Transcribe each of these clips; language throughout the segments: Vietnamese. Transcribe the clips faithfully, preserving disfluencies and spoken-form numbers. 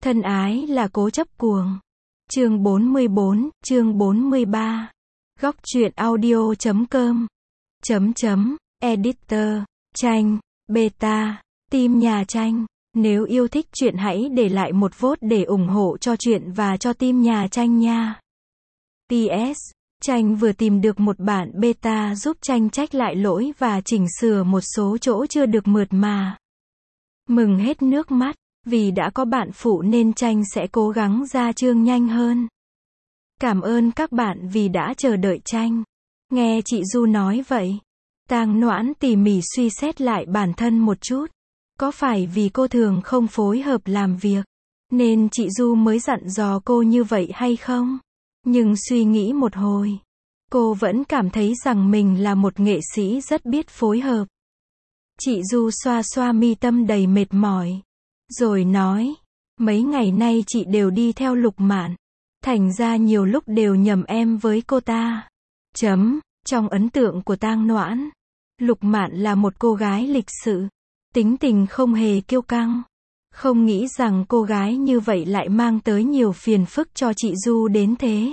Thân ái là cố chấp cuồng. Chương bốn mươi bốn, chương bốn mươi ba. Góc truyện audio chấm com. Chấm chấm, editor, tranh, beta, team nhà tranh. Nếu yêu thích truyện hãy để lại một vote để ủng hộ cho truyện và cho team nhà tranh nha. pê ét. Tranh vừa tìm được một bản beta giúp tranh trách lại lỗi và chỉnh sửa một số chỗ chưa được mượt mà. Mừng hết nước mắt, vì đã có bạn phụ nên tranh sẽ cố gắng ra chương nhanh hơn. Cảm ơn các bạn vì đã chờ đợi tranh. Nghe chị Du nói vậy, Tang Noãn tỉ mỉ suy xét lại bản thân một chút. Có phải vì cô thường không phối hợp làm việc, nên chị Du mới dặn dò cô như vậy hay không? Nhưng suy nghĩ một hồi, cô vẫn cảm thấy rằng mình là một nghệ sĩ rất biết phối hợp. Chị Du xoa xoa mi tâm đầy mệt mỏi, rồi nói, mấy ngày nay chị đều đi theo Lục Mạn, thành ra nhiều lúc đều nhầm em với cô ta. Chấm, trong ấn tượng của Tang Noãn, Lục Mạn là một cô gái lịch sự, tính tình không hề kiêu căng. Không nghĩ rằng cô gái như vậy lại mang tới nhiều phiền phức cho chị Du đến thế.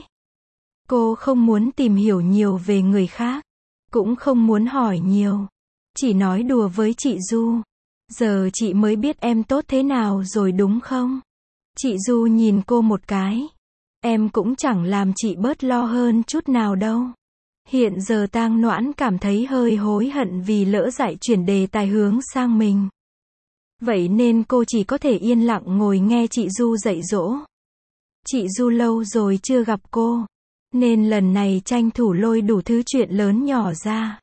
Cô không muốn tìm hiểu nhiều về người khác, cũng không muốn hỏi nhiều, chỉ nói đùa với chị Du. Giờ chị mới biết em tốt thế nào rồi đúng không? Chị Du nhìn cô một cái. Em cũng chẳng làm chị bớt lo hơn chút nào đâu. Hiện giờ Tang Noãn cảm thấy hơi hối hận vì lỡ dại chuyển đề tài hướng sang mình. Vậy nên cô chỉ có thể yên lặng ngồi nghe chị Du dạy dỗ. Chị Du lâu rồi chưa gặp cô, nên lần này tranh thủ lôi đủ thứ chuyện lớn nhỏ ra.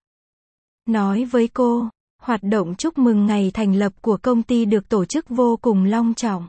Nói với cô, hoạt động chúc mừng ngày thành lập của công ty được tổ chức vô cùng long trọng.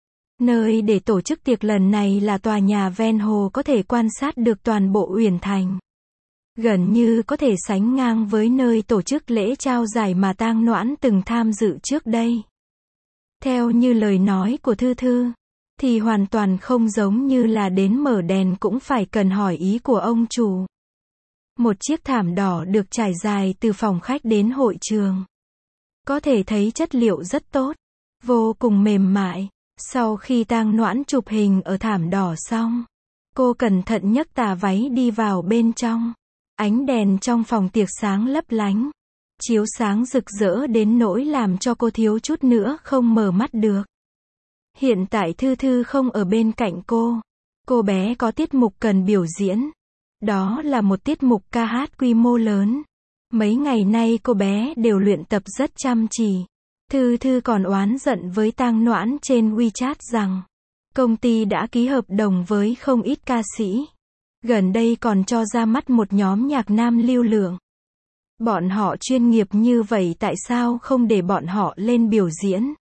Nơi để tổ chức tiệc lần này là tòa nhà ven hồ có thể quan sát được toàn bộ Uyển Thành. Gần như có thể sánh ngang với nơi tổ chức lễ trao giải mà Tang Noãn từng tham dự trước đây. Theo như lời nói của Thư Thư, thì hoàn toàn không giống như là đến mở đèn cũng phải cần hỏi ý của ông chủ. Một chiếc thảm đỏ được trải dài từ phòng khách đến hội trường. Có thể thấy chất liệu rất tốt, vô cùng mềm mại. Sau khi Tang Noãn chụp hình ở thảm đỏ xong, cô cẩn thận nhấc tà váy đi vào bên trong. Ánh đèn trong phòng tiệc sáng lấp lánh, chiếu sáng rực rỡ đến nỗi làm cho cô thiếu chút nữa không mở mắt được. Hiện tại Thư Thư không ở bên cạnh cô. Cô bé có tiết mục cần biểu diễn. Đó là một tiết mục ca hát quy mô lớn. Mấy ngày nay cô bé đều luyện tập rất chăm chỉ. Thư Thư còn oán giận với Tang Noãn trên WeChat rằng công ty đã ký hợp đồng với không ít ca sĩ. Gần đây còn cho ra mắt một nhóm nhạc nam lưu lượng. Bọn họ chuyên nghiệp như vậy tại sao không để bọn họ lên biểu diễn?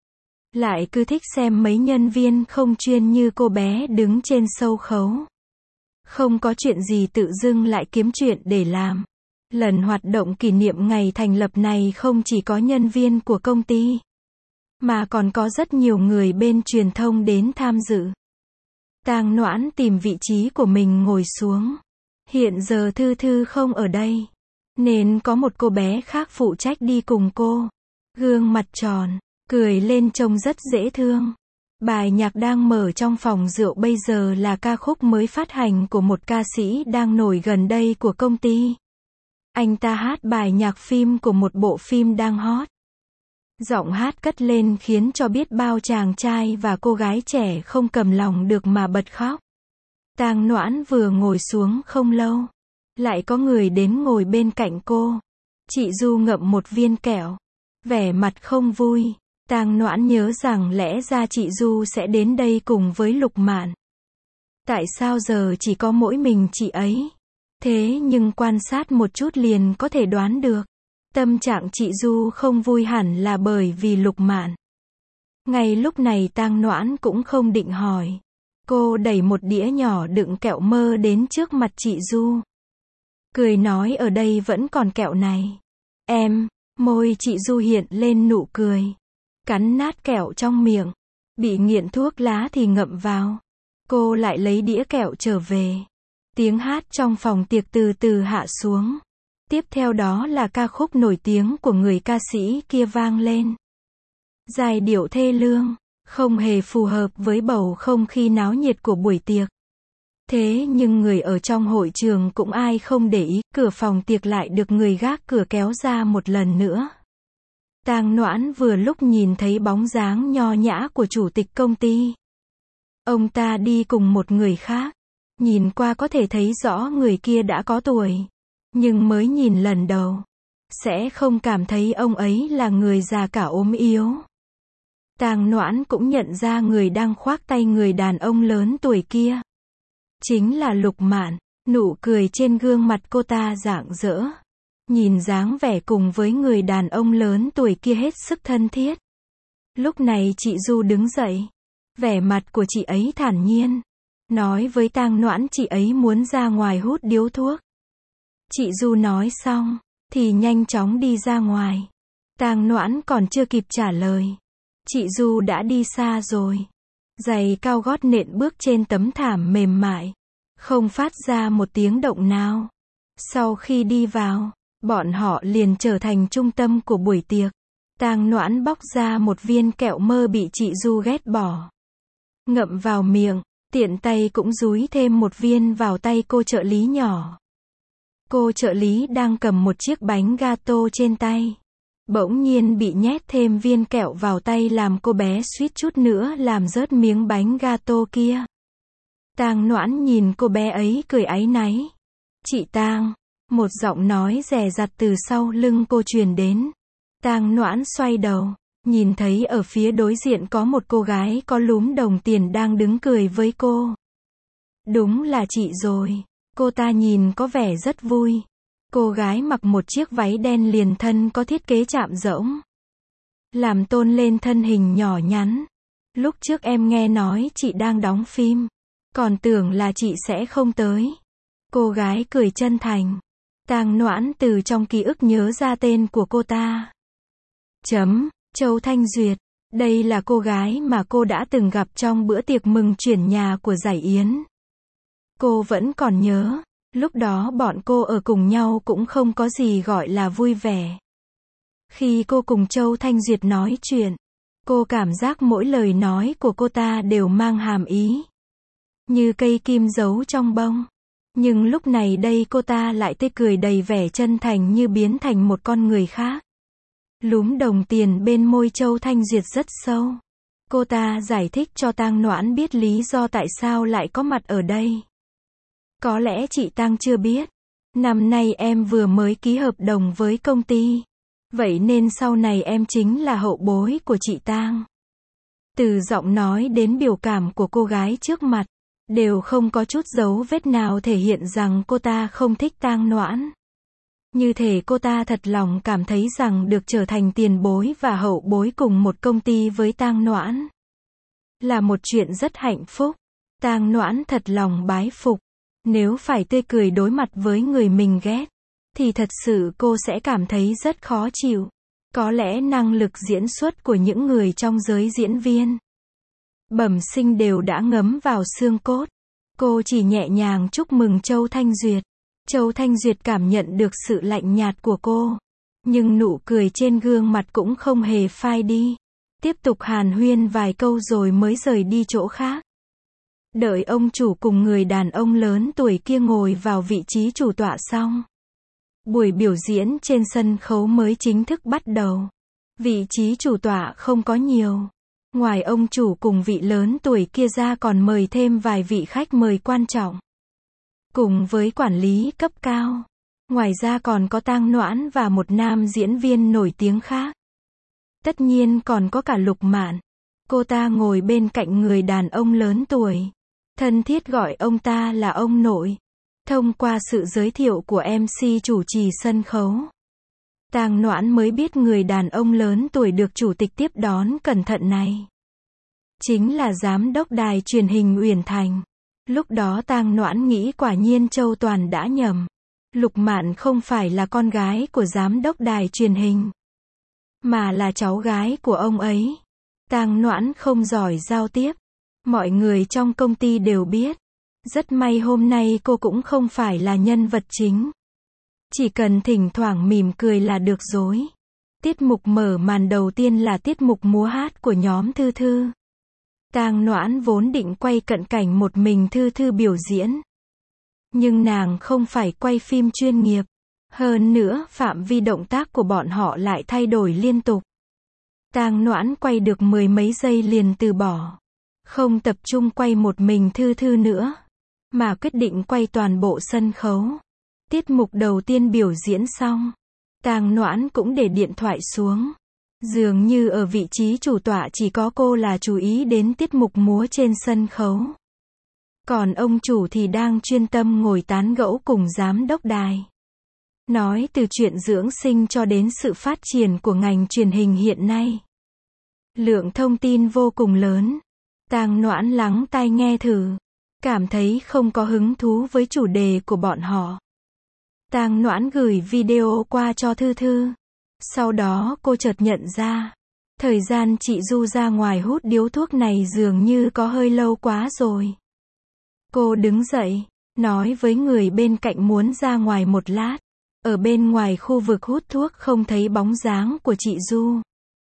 Lại cứ thích xem mấy nhân viên không chuyên như cô bé đứng trên sâu khấu. Không có chuyện gì tự dưng lại kiếm chuyện để làm. Lần hoạt động kỷ niệm ngày thành lập này không chỉ có nhân viên của công ty, mà còn có rất nhiều người bên truyền thông đến tham dự. Tang Noãn tìm vị trí của mình ngồi xuống. Hiện giờ Thư Thư không ở đây, nên có một cô bé khác phụ trách đi cùng cô. Gương mặt tròn, cười lên trông rất dễ thương. Bài nhạc đang mở trong phòng rượu bây giờ là ca khúc mới phát hành của một ca sĩ đang nổi gần đây của công ty. Anh ta hát bài nhạc phim của một bộ phim đang hot. Giọng hát cất lên khiến cho biết bao chàng trai và cô gái trẻ không cầm lòng được mà bật khóc. Tang Noãn vừa ngồi xuống không lâu, lại có người đến ngồi bên cạnh cô. Chị Du ngậm một viên kẹo, vẻ mặt không vui. Tang Noãn nhớ rằng lẽ ra chị Du sẽ đến đây cùng với Lục Mạn. Tại sao giờ chỉ có mỗi mình chị ấy? Thế nhưng quan sát một chút liền có thể đoán được. Tâm trạng chị Du không vui hẳn là bởi vì Lục Mạn. Ngay lúc này Tang Noãn cũng không định hỏi. Cô đẩy một đĩa nhỏ đựng kẹo mơ đến trước mặt chị Du. Cười nói ở đây vẫn còn kẹo này. Em, môi chị Du hiện lên nụ cười. Cắn nát kẹo trong miệng. Bị nghiện thuốc lá thì ngậm vào. Cô lại lấy đĩa kẹo trở về. Tiếng hát trong phòng tiệc từ từ hạ xuống. Tiếp theo đó là ca khúc nổi tiếng của người ca sĩ kia vang lên. Giai điệu thê lương, không hề phù hợp với bầu không khí náo nhiệt của buổi tiệc. Thế nhưng người ở trong hội trường cũng ai không để ý, cửa phòng tiệc lại được người gác cửa kéo ra một lần nữa. Tang Noãn vừa lúc nhìn thấy bóng dáng nho nhã của chủ tịch công ty. Ông ta đi cùng một người khác. Nhìn qua có thể thấy rõ người kia đã có tuổi. Nhưng mới nhìn lần đầu, sẽ không cảm thấy ông ấy là người già cả ốm yếu. Tang Noãn cũng nhận ra người đang khoác tay người đàn ông lớn tuổi kia. Chính là Lục Mạn, nụ cười trên gương mặt cô ta rạng rỡ. Nhìn dáng vẻ cùng với người đàn ông lớn tuổi kia hết sức thân thiết. Lúc này chị Du đứng dậy. Vẻ mặt của chị ấy thản nhiên. Nói với Tang Noãn chị ấy muốn ra ngoài hút điếu thuốc. Chị Du nói xong, thì nhanh chóng đi ra ngoài. Tang Noãn còn chưa kịp trả lời. Chị Du đã đi xa rồi. Giày cao gót nện bước trên tấm thảm mềm mại. Không phát ra một tiếng động nào. Sau khi đi vào, bọn họ liền trở thành trung tâm của buổi tiệc. Tang Noãn bóc ra một viên kẹo mơ bị chị Du ghét bỏ. Ngậm vào miệng, tiện tay cũng dúi thêm một viên vào tay cô trợ lý nhỏ. Cô trợ lý đang cầm một chiếc bánh gato trên tay. Bỗng nhiên bị nhét thêm viên kẹo vào tay làm cô bé suýt chút nữa làm rớt miếng bánh gato kia. Tang Noãn nhìn cô bé ấy cười áy náy. Chị Tang, một giọng nói dè dặt từ sau lưng cô truyền đến. Tang Noãn xoay đầu, nhìn thấy ở phía đối diện có một cô gái có lúm đồng tiền đang đứng cười với cô. Đúng là chị rồi, cô ta nhìn có vẻ rất vui. Cô gái mặc một chiếc váy đen liền thân có thiết kế chạm rỗng, làm tôn lên thân hình nhỏ nhắn. Lúc trước em nghe nói chị đang đóng phim, còn tưởng là chị sẽ không tới. Cô gái cười chân thành. Tang Noãn từ trong ký ức nhớ ra tên của cô ta. Chấm, Châu Thanh Duyệt. Đây là cô gái mà cô đã từng gặp trong bữa tiệc mừng chuyển nhà của Giải Yến. Cô vẫn còn nhớ, lúc đó bọn cô ở cùng nhau cũng không có gì gọi là vui vẻ. Khi cô cùng Châu Thanh Duyệt nói chuyện, cô cảm giác mỗi lời nói của cô ta đều mang hàm ý. Như cây kim giấu trong bông. Nhưng lúc này đây cô ta lại tươi cười đầy vẻ chân thành như biến thành một con người khác. Lúm đồng tiền bên môi Châu Thanh Duyệt rất sâu. Cô ta giải thích cho Tang Noãn biết lý do tại sao lại có mặt ở đây. Có lẽ chị Tang chưa biết. Năm nay em vừa mới ký hợp đồng với công ty. Vậy nên sau này em chính là hậu bối của chị Tang. Từ giọng nói đến biểu cảm của cô gái trước mặt, đều không có chút dấu vết nào thể hiện rằng cô ta không thích Tang Noãn. Như thể cô ta thật lòng cảm thấy rằng được trở thành tiền bối và hậu bối cùng một công ty với Tang Noãn là một chuyện rất hạnh phúc. Tang Noãn thật lòng bái phục. Nếu phải tươi cười đối mặt với người mình ghét, thì thật sự cô sẽ cảm thấy rất khó chịu. Có lẽ năng lực diễn xuất của những người trong giới diễn viên bẩm sinh đều đã ngấm vào xương cốt. Cô chỉ nhẹ nhàng chúc mừng Châu Thanh Duyệt. Châu Thanh Duyệt cảm nhận được sự lạnh nhạt của cô. Nhưng nụ cười trên gương mặt cũng không hề phai đi. Tiếp tục hàn huyên vài câu rồi mới rời đi chỗ khác. Đợi ông chủ cùng người đàn ông lớn tuổi kia ngồi vào vị trí chủ tọa xong. Buổi biểu diễn trên sân khấu mới chính thức bắt đầu. Vị trí chủ tọa không có nhiều. Ngoài ông chủ cùng vị lớn tuổi kia ra còn mời thêm vài vị khách mời quan trọng. Cùng với quản lý cấp cao. Ngoài ra còn có Tang Noãn và một nam diễn viên nổi tiếng khác. Tất nhiên còn có cả Lục Mạn. Cô ta ngồi bên cạnh người đàn ông lớn tuổi. Thân thiết gọi ông ta là ông nội. Thông qua sự giới thiệu của em xê chủ trì sân khấu, Tang Noãn mới biết người đàn ông lớn tuổi được chủ tịch tiếp đón cẩn thận này chính là giám đốc đài truyền hình Uyển Thành. Lúc đó Tang Noãn nghĩ quả nhiên Châu Toàn đã nhầm. Lục Mạn không phải là con gái của giám đốc đài truyền hình, mà là cháu gái của ông ấy. Tang Noãn không giỏi giao tiếp. Mọi người trong công ty đều biết. Rất may hôm nay cô cũng không phải là nhân vật chính. Chỉ cần thỉnh thoảng mỉm cười là được rồi. Tiết mục mở màn đầu tiên là tiết mục múa hát của nhóm Thư Thư. Tang Noãn vốn định quay cận cảnh một mình Thư Thư biểu diễn. Nhưng nàng không phải quay phim chuyên nghiệp. Hơn nữa, phạm vi động tác của bọn họ lại thay đổi liên tục. Tang Noãn quay được mười mấy giây liền từ bỏ. Không tập trung quay một mình Thư Thư nữa. Mà quyết định quay toàn bộ sân khấu. Tiết mục đầu tiên biểu diễn xong. Tang Noãn cũng để điện thoại xuống. Dường như ở vị trí chủ tọa chỉ có cô là chú ý đến tiết mục múa trên sân khấu. Còn ông chủ thì đang chuyên tâm ngồi tán gẫu cùng giám đốc đài. Nói từ chuyện dưỡng sinh cho đến sự phát triển của ngành truyền hình hiện nay. Lượng thông tin vô cùng lớn. Tang Noãn lắng tai nghe thử. Cảm thấy không có hứng thú với chủ đề của bọn họ. Tang Noãn gửi video qua cho Thư Thư. Sau đó cô chợt nhận ra. Thời gian chị Du ra ngoài hút điếu thuốc này dường như có hơi lâu quá rồi. Cô đứng dậy. Nói với người bên cạnh muốn ra ngoài một lát. Ở bên ngoài khu vực hút thuốc không thấy bóng dáng của chị Du.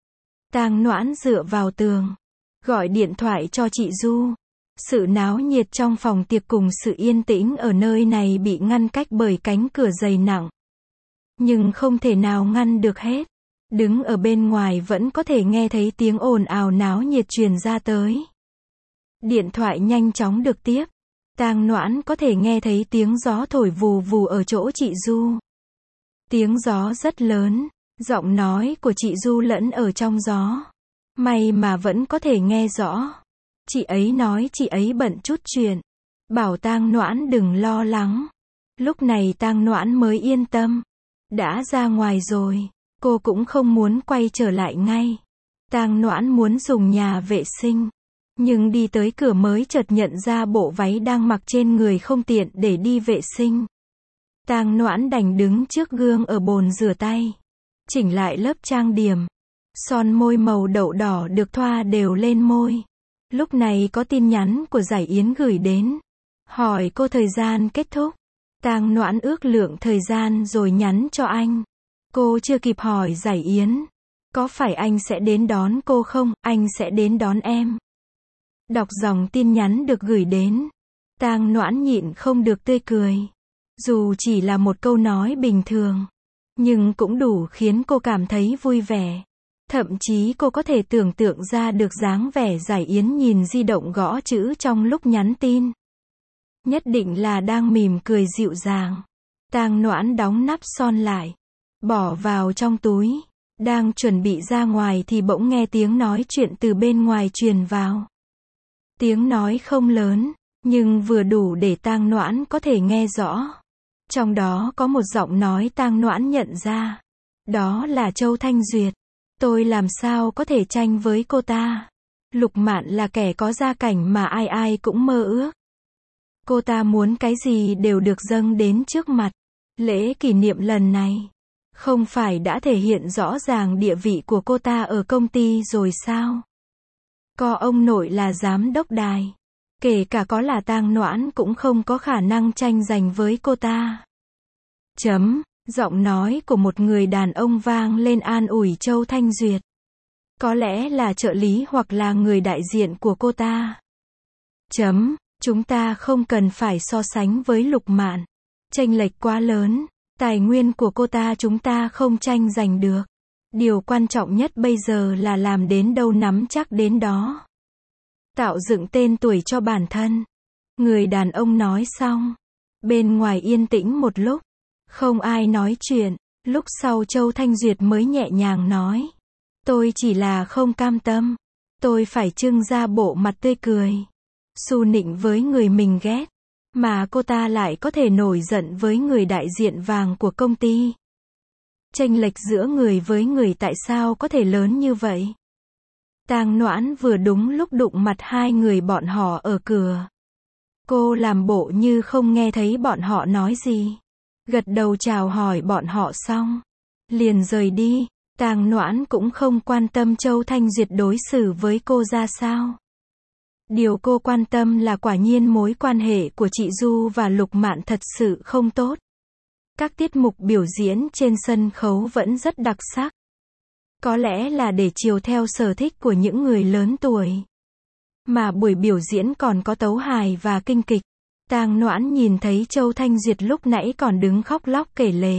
Tang Noãn dựa vào tường. Gọi điện thoại cho chị Du. Sự náo nhiệt trong phòng tiệc cùng sự yên tĩnh ở nơi này bị ngăn cách bởi cánh cửa dày nặng. Nhưng không thể nào ngăn được hết. Đứng ở bên ngoài vẫn có thể nghe thấy tiếng ồn ào náo nhiệt truyền ra tới. Điện thoại nhanh chóng được tiếp. Tang Noãn có thể nghe thấy tiếng gió thổi vù vù ở chỗ chị Du. Tiếng gió rất lớn. Giọng nói của chị Du lẫn ở trong gió. May mà vẫn có thể nghe rõ. Chị ấy nói chị ấy bận chút chuyện. Bảo Tang Noãn đừng lo lắng. Lúc này Tang Noãn mới yên tâm. Đã ra ngoài rồi. Cô cũng không muốn quay trở lại ngay. Tang Noãn muốn dùng nhà vệ sinh. Nhưng đi tới cửa mới chợt nhận ra bộ váy đang mặc trên người không tiện để đi vệ sinh. Tang Noãn đành đứng trước gương ở bồn rửa tay. Chỉnh lại lớp trang điểm. Son môi màu đậu đỏ được thoa đều lên môi. Lúc này có tin nhắn của Giải Yến gửi đến. Hỏi cô thời gian kết thúc. Tang Noãn ước lượng thời gian rồi nhắn cho anh. Cô chưa kịp hỏi Giải Yến. Có phải anh sẽ đến đón cô không? Anh sẽ đến đón em. Đọc dòng tin nhắn được gửi đến. Tang Noãn nhịn không được tươi cười. Dù chỉ là một câu nói bình thường. Nhưng cũng đủ khiến cô cảm thấy vui vẻ. Thậm chí cô có thể tưởng tượng ra được dáng vẻ Giải Yến nhìn di động gõ chữ trong lúc nhắn tin. Nhất định là đang mỉm cười dịu dàng. Tang Noãn đóng nắp son lại. Bỏ vào trong túi. Đang chuẩn bị ra ngoài thì bỗng nghe tiếng nói chuyện từ bên ngoài truyền vào. Tiếng nói không lớn, nhưng vừa đủ để Tang Noãn có thể nghe rõ. Trong đó có một giọng nói Tang Noãn nhận ra. Đó là Châu Thanh Duyệt. Tôi làm sao có thể tranh với cô ta. Lục Mạn là kẻ có gia cảnh mà ai ai cũng mơ ước. Cô ta muốn cái gì đều được dâng đến trước mặt. Lễ kỷ niệm lần này, không phải đã thể hiện rõ ràng địa vị của cô ta ở công ty rồi sao? Có ông nội là giám đốc đài. Kể cả có là Tang Noãn cũng không có khả năng tranh giành với cô ta. Chấm. Giọng nói của một người đàn ông vang lên an ủi Châu Thanh Duyệt. Có lẽ là trợ lý hoặc là người đại diện của cô ta. Chấm. Chúng ta không cần phải so sánh với Lục Mạn. Chênh lệch quá lớn. Tài nguyên của cô ta chúng ta không tranh giành được. Điều quan trọng nhất bây giờ là làm đến đâu nắm chắc đến đó. Tạo dựng tên tuổi cho bản thân. Người đàn ông nói xong. Bên ngoài yên tĩnh một lúc. Không ai nói chuyện. Lúc sau Châu Thanh Duyệt mới nhẹ nhàng nói. Tôi chỉ là không cam tâm. Tôi phải trưng ra bộ mặt tươi cười. Xu nịnh với người mình ghét. Mà cô ta lại có thể nổi giận với người đại diện vàng của công ty. Chênh lệch giữa người với người tại sao có thể lớn như vậy? Tang Noãn vừa đúng lúc đụng mặt hai người bọn họ ở cửa. Cô làm bộ như không nghe thấy bọn họ nói gì. Gật đầu chào hỏi bọn họ xong. Liền rời đi. Tang Noãn cũng không quan tâm Châu Thanh Duyệt đối xử với cô ra sao. Điều cô quan tâm là quả nhiên mối quan hệ của chị Du và Lục Mạn thật sự không tốt. Các tiết mục biểu diễn trên sân khấu vẫn rất đặc sắc. Có lẽ là để chiều theo sở thích của những người lớn tuổi. Mà buổi biểu diễn còn có tấu hài và kinh kịch. Tang Noãn nhìn thấy Châu Thanh Duyệt lúc nãy còn đứng khóc lóc kể lể.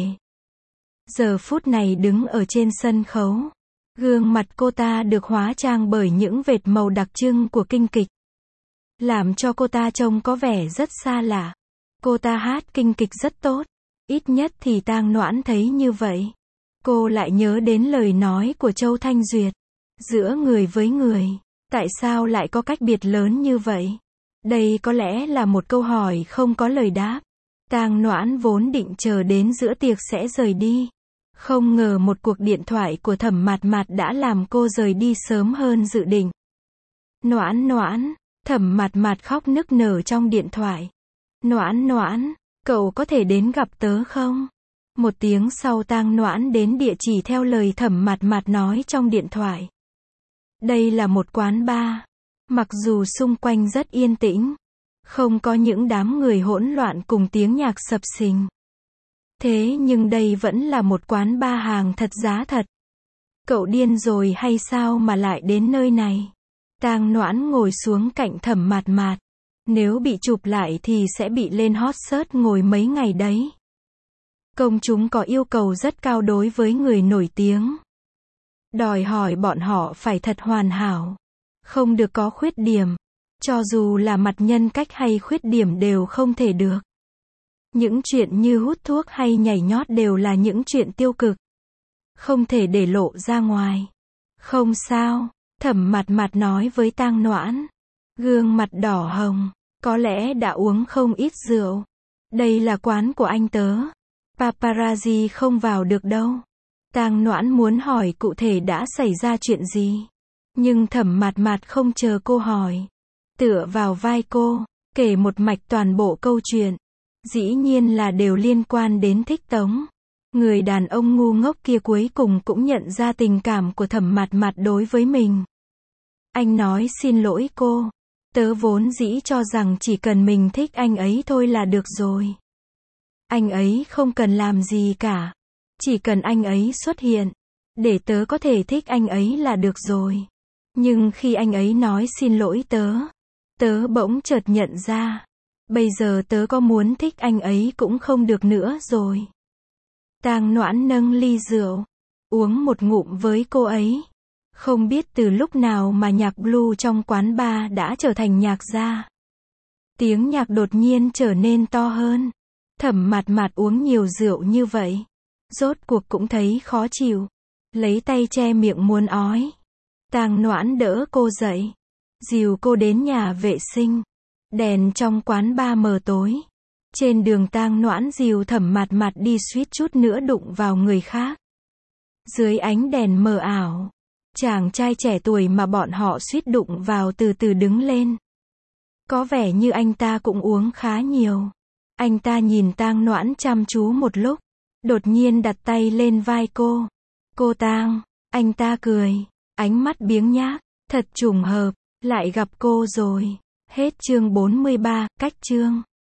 Giờ phút này đứng ở trên sân khấu. Gương mặt cô ta được hóa trang bởi những vệt màu đặc trưng của kinh kịch. Làm cho cô ta trông có vẻ rất xa lạ. Cô ta hát kinh kịch rất tốt. Ít nhất thì Tang Noãn thấy như vậy. Cô lại nhớ đến lời nói của Châu Thanh Duyệt. Giữa người với người, tại sao lại có cách biệt lớn như vậy? Đây có lẽ là một câu hỏi không có lời đáp. Tang Noãn vốn định chờ đến giữa tiệc sẽ rời đi. Không ngờ một cuộc điện thoại của Thẩm Mạt Mạt đã làm cô rời đi sớm hơn dự định. Noãn Noãn, Thẩm Mạt Mạt khóc nức nở trong điện thoại. Noãn Noãn, cậu có thể đến gặp tớ không? Một tiếng sau Tang Noãn đến địa chỉ theo lời Thẩm Mạt Mạt nói trong điện thoại. Đây là một quán bar. Mặc dù xung quanh rất yên tĩnh, không có những đám người hỗn loạn cùng tiếng nhạc sập sình. Thế nhưng đây vẫn là một quán bar hàng thật giá thật. Cậu điên rồi hay sao mà lại đến nơi này? Tang Noãn ngồi xuống cạnh Thẩm Mạt Mạt. Nếu bị chụp lại thì sẽ bị lên hot search ngồi mấy ngày đấy. Công chúng có yêu cầu rất cao đối với người nổi tiếng. Đòi hỏi bọn họ phải thật hoàn hảo. Không được có khuyết điểm. Cho dù là mặt nhân cách hay khuyết điểm đều không thể được. Những chuyện như hút thuốc hay nhảy nhót đều là những chuyện tiêu cực. Không thể để lộ ra ngoài. Không sao, Thẩm Mạt Mạt nói với Tang Noãn. Gương mặt đỏ hồng, có lẽ đã uống không ít rượu. Đây là quán của anh tớ. Paparazzi không vào được đâu. Tang Noãn muốn hỏi cụ thể đã xảy ra chuyện gì. Nhưng Thẩm Mạt Mạt không chờ cô hỏi. Tựa vào vai cô, kể một mạch toàn bộ câu chuyện. Dĩ nhiên là đều liên quan đến Thích Tống. Người đàn ông ngu ngốc kia cuối cùng cũng nhận ra tình cảm của Thẩm Mạt Mạt đối với mình. Anh nói xin lỗi cô. Tớ vốn dĩ cho rằng chỉ cần mình thích anh ấy thôi là được rồi. Anh ấy không cần làm gì cả. Chỉ cần anh ấy xuất hiện. Để tớ có thể thích anh ấy là được rồi. Nhưng khi anh ấy nói xin lỗi tớ, tớ bỗng chợt nhận ra. Bây giờ tớ có muốn thích anh ấy cũng không được nữa rồi. Tang Noãn nâng ly rượu. Uống một ngụm với cô ấy. Không biết từ lúc nào mà nhạc blue trong quán bar đã trở thành nhạc jazz. Tiếng nhạc đột nhiên trở nên to hơn. Thẩm Mạt Mạt uống nhiều rượu như vậy. Rốt cuộc cũng thấy khó chịu. Lấy tay che miệng muốn ói. Tang Noãn đỡ cô dậy. Dìu cô đến nhà vệ sinh. Đèn trong quán bar mờ tối. Trên đường Tang Noãn dìu Thẩm Mạt Mạt đi suýt chút nữa đụng vào người khác. Dưới ánh đèn mờ ảo, chàng trai trẻ tuổi mà bọn họ suýt đụng vào từ từ đứng lên. Có vẻ như anh ta cũng uống khá nhiều. Anh ta nhìn Tang Noãn chăm chú một lúc, đột nhiên đặt tay lên vai cô. Cô Tang, anh ta cười, ánh mắt biếng nhác, thật trùng hợp, lại gặp cô rồi. Hết chương bốn mươi ba, cách chương.